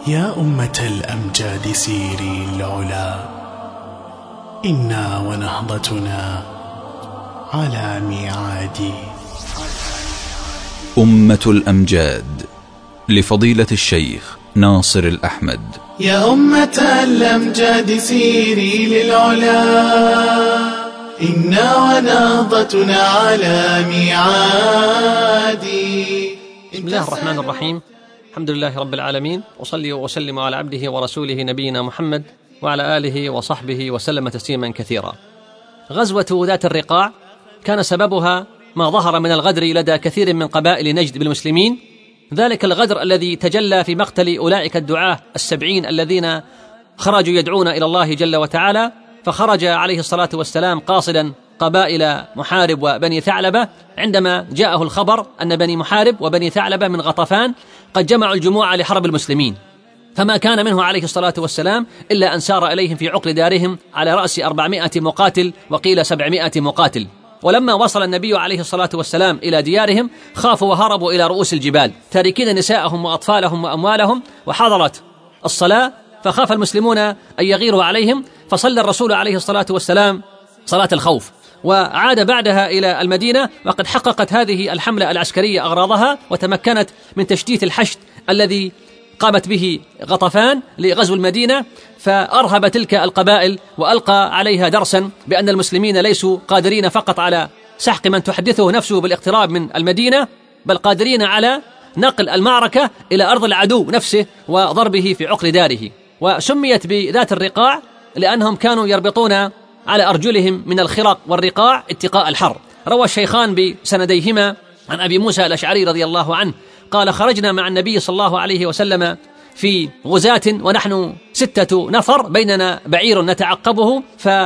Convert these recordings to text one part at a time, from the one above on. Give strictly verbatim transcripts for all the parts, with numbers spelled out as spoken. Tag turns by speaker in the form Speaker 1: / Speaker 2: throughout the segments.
Speaker 1: يا أمة الأمجاد سيري العلا، إنا ونهضتنا على ميعاد.
Speaker 2: أمة الأمجاد لفضيلة الشيخ ناصر الأحمد.
Speaker 1: يا أمة الأمجاد سيري للعلا، إنا ونهضتنا على ميعاد.
Speaker 3: بسم الله الرحمن الرحيم. الحمد لله رب العالمين، وصلي وسلم على عبده ورسوله نبينا محمد وعلى آله وصحبه وسلم تسليما كثيرا. غزوة ذات الرقاع كان سببها ما ظهر من الغدر لدى كثير من قبائل نجد بالمسلمين، ذلك الغدر الذي تجلى في مقتل أولئك الدعاة السبعين الذين خرجوا يدعون إلى الله جل وتعالى. فخرج عليه الصلاة والسلام قاصدا قبائل محارب وبني ثعلبة، عندما جاءه الخبر أن بني محارب وبني ثعلبة من غطفان قد جمعوا الجموع لحرب المسلمين، فما كان منه عليه الصلاة والسلام إلا أن سار إليهم في عقل دارهم على رأس أربعمائة مقاتل وقيل سبعمائة مقاتل. ولما وصل النبي عليه الصلاة والسلام إلى ديارهم خافوا وهربوا إلى رؤوس الجبال تاركين نساءهم وأطفالهم وأموالهم، وحضرت الصلاة فخاف المسلمون أن يغيروا عليهم، فصلى الرسول عليه الصلاة والسلام صلاة الخوف وعاد بعدها إلى المدينة، وقد حققت هذه الحملة العسكرية أغراضها وتمكنت من تشتيت الحشد الذي قامت به غطفان لغزو المدينة، فأرهب تلك القبائل وألقى عليها درسا بأن المسلمين ليسوا قادرين فقط على سحق من تحدثه نفسه بالاقتراب من المدينة، بل قادرين على نقل المعركة إلى أرض العدو نفسه وضربه في عقل داره. وسميت بذات الرقاع لأنهم كانوا يربطون على أرجلهم من الخرق والرقاع اتقاء الحر. روى الشيخان بسنديهما عن أبي موسى الأشعري رضي الله عنه قال: خرجنا مع النبي صلى الله عليه وسلم في غزاة ونحن ستة نفر، بيننا بعير نتعقبه،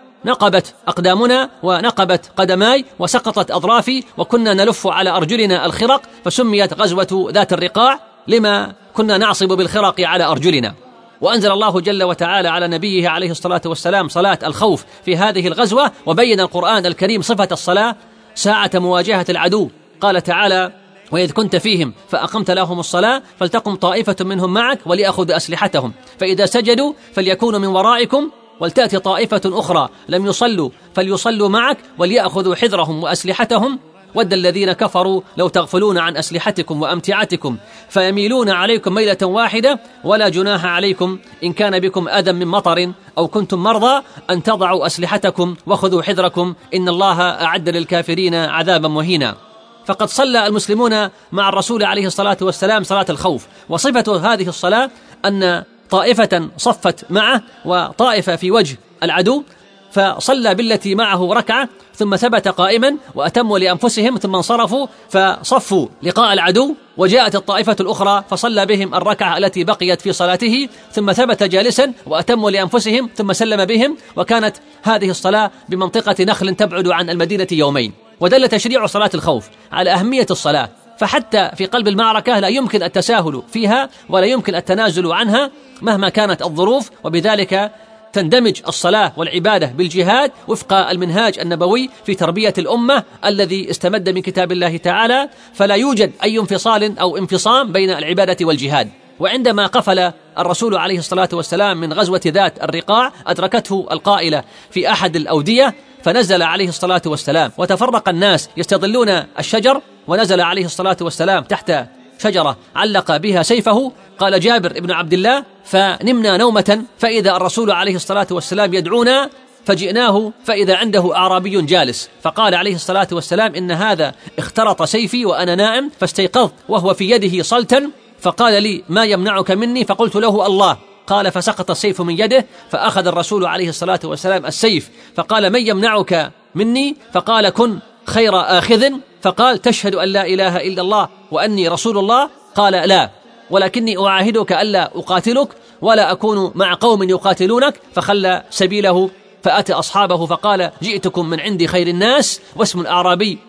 Speaker 3: فنقبت أقدامنا ونقبت قدماي وسقطت أظرافي وكنا نلف على أرجلنا الخرق، فسميت غزوة ذات الرقاع لما كنا نعصب بالخرق على أرجلنا. وأنزل الله جل وتعالى على نبيه عليه الصلاة والسلام صلاة الخوف في هذه الغزوة، وبين القرآن الكريم صفة الصلاة ساعة مواجهة العدو. قال تعالى: وإذ كنت فيهم فأقمت لهم الصلاة فلتقم طائفة منهم معك وليأخذ أسلحتهم فإذا سجدوا فليكونوا من ورائكم ولتأتي طائفة أخرى لم يصلوا فليصلوا معك وليأخذوا حذرهم وأسلحتهم ود الذين كفروا لو تغفلون عن أسلحتكم وأمتعتكم فيميلون عليكم ميلة واحدة ولا جناح عليكم إن كان بكم أذى من مطر أو كنتم مرضى أن تضعوا أسلحتكم وخذوا حذركم إن الله أعد للكافرين عذابا مهينا. فقد صلى المسلمون مع الرسول عليه الصلاة والسلام صلاة الخوف، وصفة هذه الصلاة أن طائفة صفت معه وطائفة في وجه العدو، فصلى بالتي معه ركعة ثم ثبت قائما وأتموا لأنفسهم ثم انصرفوا فصفوا لقاء العدو، وجاءت الطائفة الأخرى فصلى بهم الركعة التي بقيت في صلاته ثم ثبت جالسا وأتموا لأنفسهم ثم سلم بهم. وكانت هذه الصلاة بمنطقة نخل تبعد عن المدينة يومين. ودل تشريع صلاة الخوف على أهمية الصلاة، فحتى في قلب المعركة لا يمكن التساهل فيها ولا يمكن التنازل عنها مهما كانت الظروف، وبذلك تندمج الصلاة والعبادة بالجهاد وفق المنهاج النبوي في تربية الأمة الذي استمد من كتاب الله تعالى، فلا يوجد أي انفصال أو انفصام بين العبادة والجهاد. وعندما قفل الرسول عليه الصلاة والسلام من غزوة ذات الرقاع أدركته القائلة في أحد الأودية فنزل عليه الصلاة والسلام، وتفرق الناس يستظلون الشجر، ونزل عليه الصلاة والسلام تحت شجرة علق بها سيفه. قال جابر بن عبد الله: فنمنا نومة فإذا الرسول عليه الصلاة والسلام يدعونا فجئناه فإذا عنده أعرابي جالس، فقال عليه الصلاة والسلام: إن هذا اخترط سيفي وأنا نائم، فاستيقظت وهو في يده صلتا، فقال لي: ما يمنعك مني؟ فقلت له: الله. قال: فسقط السيف من يده، فأخذ الرسول عليه الصلاة والسلام السيف فقال: من يمنعك مني؟ فقال: كن خير آخذ. فقال: تشهد أن لا إله إلا الله وأني رسول الله؟ قال: لا، ولكني أعاهدك ألا أقاتلك ولا أكون مع قوم يقاتلونك. فخلى سبيله فأتى أصحابه فقال: جئتكم من عند خير الناس. واسم الأعرابي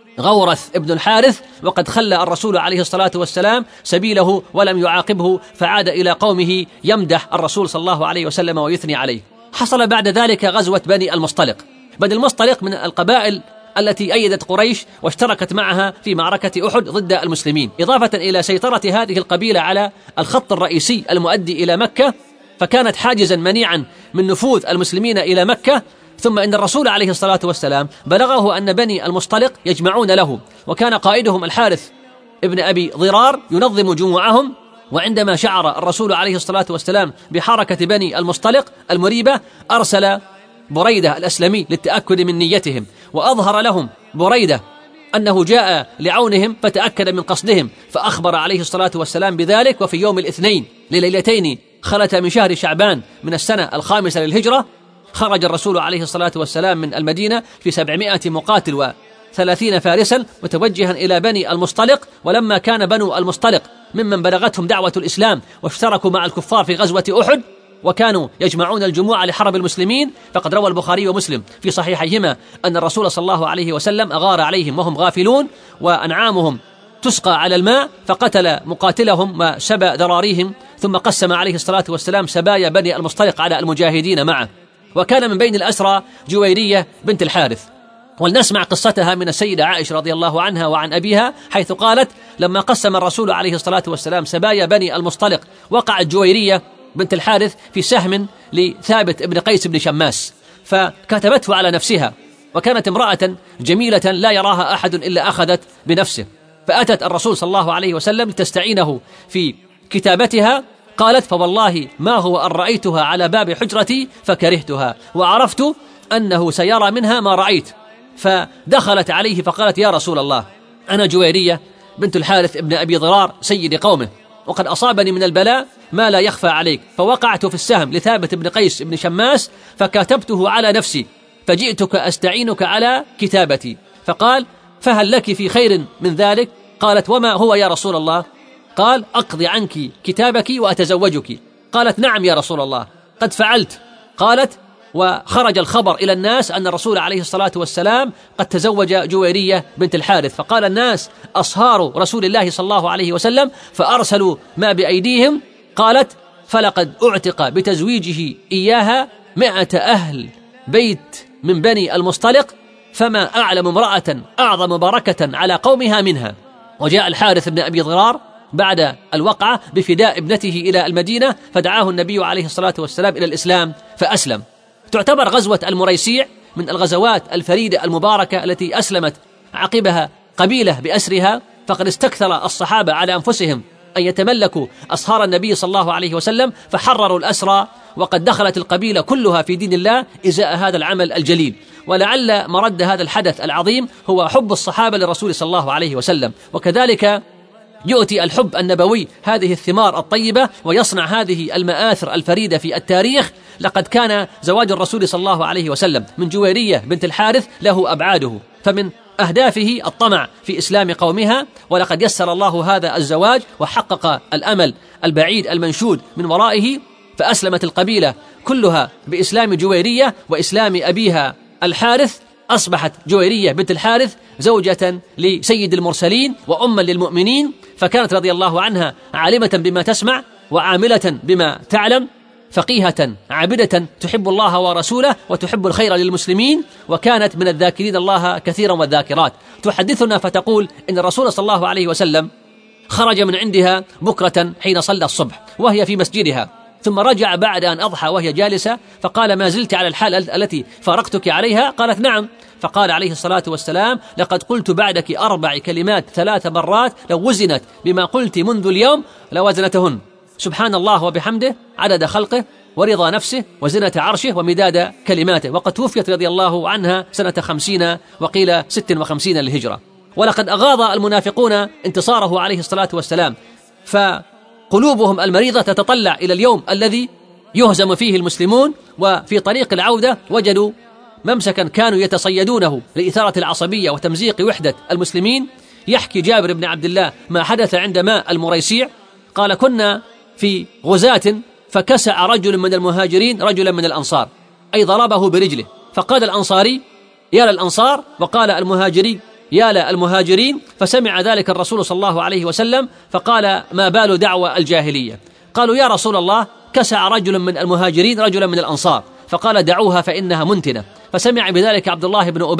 Speaker 3: غورث ابن الحارث، وقد خلى الرسول عليه الصلاة والسلام سبيله ولم يعاقبه، فعاد إلى قومه يمدح الرسول صلى الله عليه وسلم ويثني عليه. حصل بعد ذلك غزوة بني المصطلق. بني المصطلق من القبائل التي أيدت قريش واشتركت معها في معركة أحد ضد المسلمين، إضافة إلى سيطرة هذه القبيلة على الخط الرئيسي المؤدي إلى مكة، فكانت حاجزا منيعا من نفوذ المسلمين إلى مكة. ثم إن الرسول عليه الصلاة والسلام بلغه أن بني المصطلق يجمعون له، وكان قائدهم الحارث ابن أبي ضرار ينظم جموعهم. وعندما شعر الرسول عليه الصلاة والسلام بحركة بني المصطلق المريبة أرسل بريدة الأسلمي للتأكد من نيتهم، وأظهر لهم بريدة أنه جاء لعونهم فتأكد من قصدهم، فأخبر عليه الصلاة والسلام بذلك. وفي يوم الاثنين لليلتين خلت من شهر شعبان من السنة الخامسة للهجرة خرج الرسول عليه الصلاة والسلام من المدينة في سبعمائة مقاتل وثلاثين فارسا متوجها إلى بني المصطلق. ولما كان بنو المصطلق ممن بلغتهم دعوة الإسلام واشتركوا مع الكفار في غزوة أحد وكانوا يجمعون الجموع لحرب المسلمين، فقد روى البخاري ومسلم في صحيحيهما أن الرسول صلى الله عليه وسلم أغار عليهم وهم غافلون وأنعامهم تسقى على الماء، فقتل مقاتلهم وسبى ذراريهم، ثم قسم عليه الصلاة والسلام سبايا بني المصطلق على المجاهدين معه. وكان من بين الأسرى جويرية بنت الحارث، ولنسمع قصتها من السيدة عائشة رضي الله عنها وعن أبيها، حيث قالت: لما قسم الرسول عليه الصلاة والسلام سبايا بني المصطلق وقعت جويرية بنت الحارث في سهم لثابت بن قيس بن شماس، فكتبته على نفسها، وكانت امرأة جميلة لا يراها أحد إلا أخذت بنفسه، فأتت الرسول صلى الله عليه وسلم لتستعينه في كتابتها. قالت: فوالله ما هو أن رأيتها على باب حجرتي فكرهتها، وعرفت أنه سيرى منها ما رأيت، فدخلت عليه فقالت: يا رسول الله، أنا جويرية بنت الحارث ابن أبي ضرار سيد قومه، وقد أصابني من البلاء ما لا يخفى عليك، فوقعت في السهم لثابت بن قيس بن شماس فكتبته على نفسي، فجئتك أستعينك على كتابتي. فقال: فهل لك في خير من ذلك؟ قالت: وما هو يا رسول الله؟ قال: أقضي عنك كتابك وأتزوجك. قالت: نعم يا رسول الله، قد فعلت. قالت: وخرج الخبر إلى الناس أن الرسول عليه الصلاة والسلام قد تزوج جويرية بنت الحارث، فقال الناس: أصهار رسول الله صلى الله عليه وسلم، فأرسلوا ما بأيديهم. قالت: فلقد أعتق بتزويجه إياها مئة أهل بيت من بني المصطلق، فما أعلم امرأة أعظم بركة على قومها منها. وجاء الحارث بن أبي ضرار بعد الوقعة بفداء ابنته إلى المدينة، فدعاه النبي عليه الصلاة والسلام إلى الإسلام فأسلم. تعتبر غزوة المريسيع من الغزوات الفريدة المباركة التي أسلمت عقبها قبيلة بأسرها، فقد استكثر الصحابة على أنفسهم أن يتملكوا أصهار النبي صلى الله عليه وسلم، فحرروا الأسرى، وقد دخلت القبيلة كلها في دين الله إزاء هذا العمل الجليل. ولعل مرد هذا الحدث العظيم هو حب الصحابة للرسول صلى الله عليه وسلم، وكذلك يؤتي الحب النبوي هذه الثمار الطيبة ويصنع هذه المآثر الفريدة في التاريخ. لقد كان زواج الرسول صلى الله عليه وسلم من جويرية بنت الحارث له أبعاده، فمن أهدافه الطمع في إسلام قومها، ولقد يسر الله هذا الزواج وحقق الأمل البعيد المنشود من ورائه، فأسلمت القبيلة كلها بإسلام جويرية وإسلام أبيها الحارث. أصبحت جويرية بنت الحارث زوجة لسيد المرسلين وأما للمؤمنين، فكانت رضي الله عنها عالمة بما تسمع وعاملة بما تعلم، فقيهة عابدة تحب الله ورسوله وتحب الخير للمسلمين، وكانت من الذاكرين الله كثيرا والذاكرات. تحدثنا فتقول إن الرسول صلى الله عليه وسلم خرج من عندها بكرة حين صلى الصبح وهي في مسجدها، ثم رجع بعد أن أضحى وهي جالسة، فقال: ما زلت على الحالة التي فارقتك عليها؟ قالت: نعم. فقال عليه الصلاة والسلام: لقد قلت بعدك أربع كلمات ثلاث مرات لو وزنت بما قلت منذ اليوم لوزنتهن، سبحان الله وبحمده عدد خلقه ورضا نفسه وزنة عرشه ومداد كلماته. وقد توفيت رضي الله عنها سنة خمسين وقيل ست وخمسين للهجرة. ولقد أغاض المنافقون انتصاره عليه الصلاة والسلام، فقلوبهم المريضة تتطلع إلى اليوم الذي يهزم فيه المسلمون، وفي طريق العودة وجدوا ممسكا كانوا يتصيدونه لإثارة العصبية وتمزيق وحدة المسلمين. يحكي جابر بن عبد الله ما حدث عند ماء المريسيع، قال: كنا في غزاة فكسع رجل من المهاجرين رجلا من الأنصار، أي ضربه برجله، فقال الأنصاري: يا للأنصار، وقال المهاجري: يا للمهاجرين. فسمع ذلك الرسول صلى الله عليه وسلم فقال: ما بال دعوى الجاهلية؟ قالوا: يا رسول الله، كسع رجل من المهاجرين رجلا من الأنصار. فقال: دعوها فإنها منتنة. فسمع بذلك عبد الله بن أبي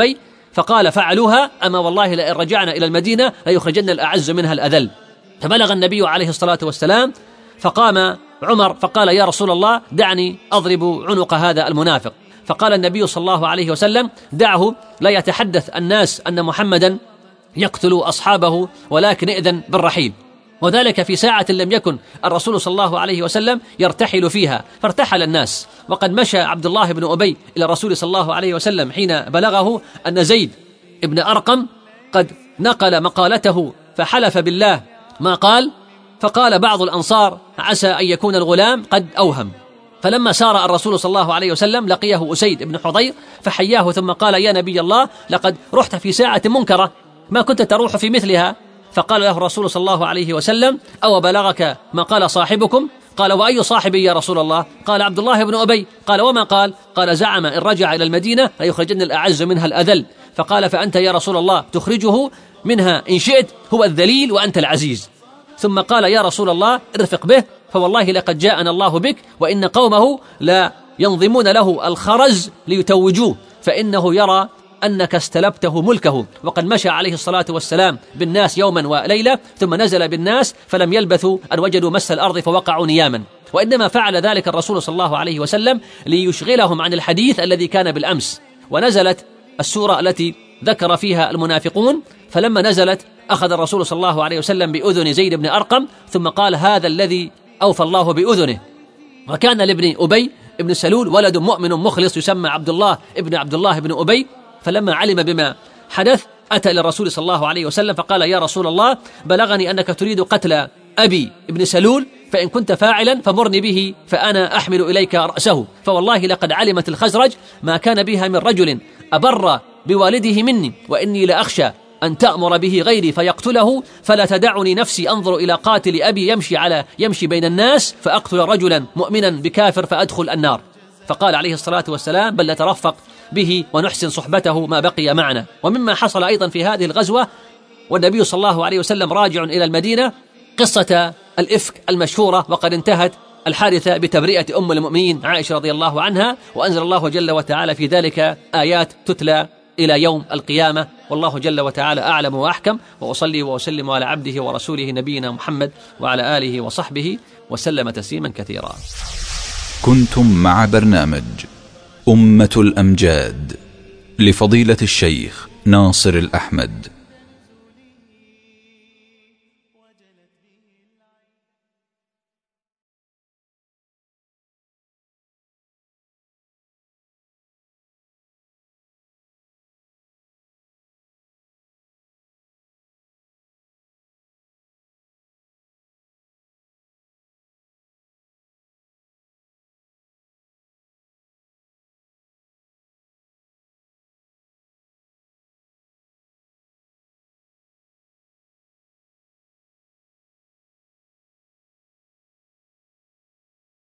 Speaker 3: فقال فعلوها أما والله لئن رجعنا إلى المدينة ليخرجن الأعز منها الأذل. فبلغ النبي عليه الصلاة والسلام، فقام عمر فقال يا رسول الله دعني أضرب عنق هذا المنافق. فقال النبي صلى الله عليه وسلم دعه، لا يتحدث الناس أن محمدا يقتل أصحابه، ولكن إذن بالرحيل. وذلك في ساعة لم يكن الرسول صلى الله عليه وسلم يرتحل فيها، فارتحل الناس. وقد مشى عبد الله بن أبي إلى الرسول صلى الله عليه وسلم حين بلغه أن زيد بن أرقم قد نقل مقالته فحلف بالله ما قال. فقال بعض الأنصار عسى أن يكون الغلام قد أوهم. فلما سار الرسول صلى الله عليه وسلم لقيه أسيد بن حضير فحياه ثم قال يا نبي الله لقد رحت في ساعة منكرة ما كنت تروح في مثلها. فقال له الرسول صلى الله عليه وسلم أو بلغك ما قال صاحبكم؟ قال وأي صاحبي يا رسول الله؟ قال عبد الله بن أبي. قال وما قال؟ قال زعم إن رجع إلى المدينة ليخرجن الأعز منها الأذل. فقال فأنت يا رسول الله تخرجه منها إن شئت، هو الذليل وأنت العزيز. ثم قال يا رسول الله ارفق به فوالله لقد جاءنا الله بك وإن قومه لا ينظمون له الخرز ليتوجوه، فإنه يرى أنك استلبته ملكه. وقد مشى عليه الصلاة والسلام بالناس يوما وليلة ثم نزل بالناس فلم يلبثوا أن وجدوا مس الأرض فوقعوا نياما. وإنما فعل ذلك الرسول صلى الله عليه وسلم ليشغلهم عن الحديث الذي كان بالأمس. ونزلت السورة التي ذكر فيها المنافقون، فلما نزلت أخذ الرسول صلى الله عليه وسلم بأذن زيد بن أرقم ثم قال هذا الذي أوفى الله بأذنه. وكان لابن أبي ابن سلول ولد مؤمن مخلص يسمى عبد الله ابن عبد الله بن أبي. فلما علم بما حدث أتى إلى الرسول صلى الله عليه وسلم فقال يا رسول الله بلغني أنك تريد قتل أبي ابن سلول، فإن كنت فاعلا فمرني به فأنا أحمل إليك رأسه. فوالله لقد علمت الخزرج ما كان بها من رجل أبر بوالده مني، وإني لأخشى أن تأمر به غيري فيقتله، فلا تدعني نفسي أنظر إلى قاتل أبي يمشي على يمشي بين الناس فأقتل رجلا مؤمنا بكافر فأدخل النار. فقال عليه الصلاة والسلام بل نترفق به ونحسن صحبته ما بقي معنا. ومما حصل أيضا في هذه الغزوة والنبي صلى الله عليه وسلم راجع إلى المدينة قصة الإفك المشهورة، وقد انتهت الحادثة بتبرئة أم المؤمنين عائشة رضي الله عنها، وأنزل الله جل وتعالى في ذلك آيات تتلى إلى يوم القيامة. والله جل وتعالى أعلم وأحكم، وأصلي وأسلم على عبده ورسوله نبينا محمد وعلى آله وصحبه وسلم تسليما كثيرا.
Speaker 2: كنتم مع برنامج أمة الأمجاد لفضيلة الشيخ ناصر الأحمد.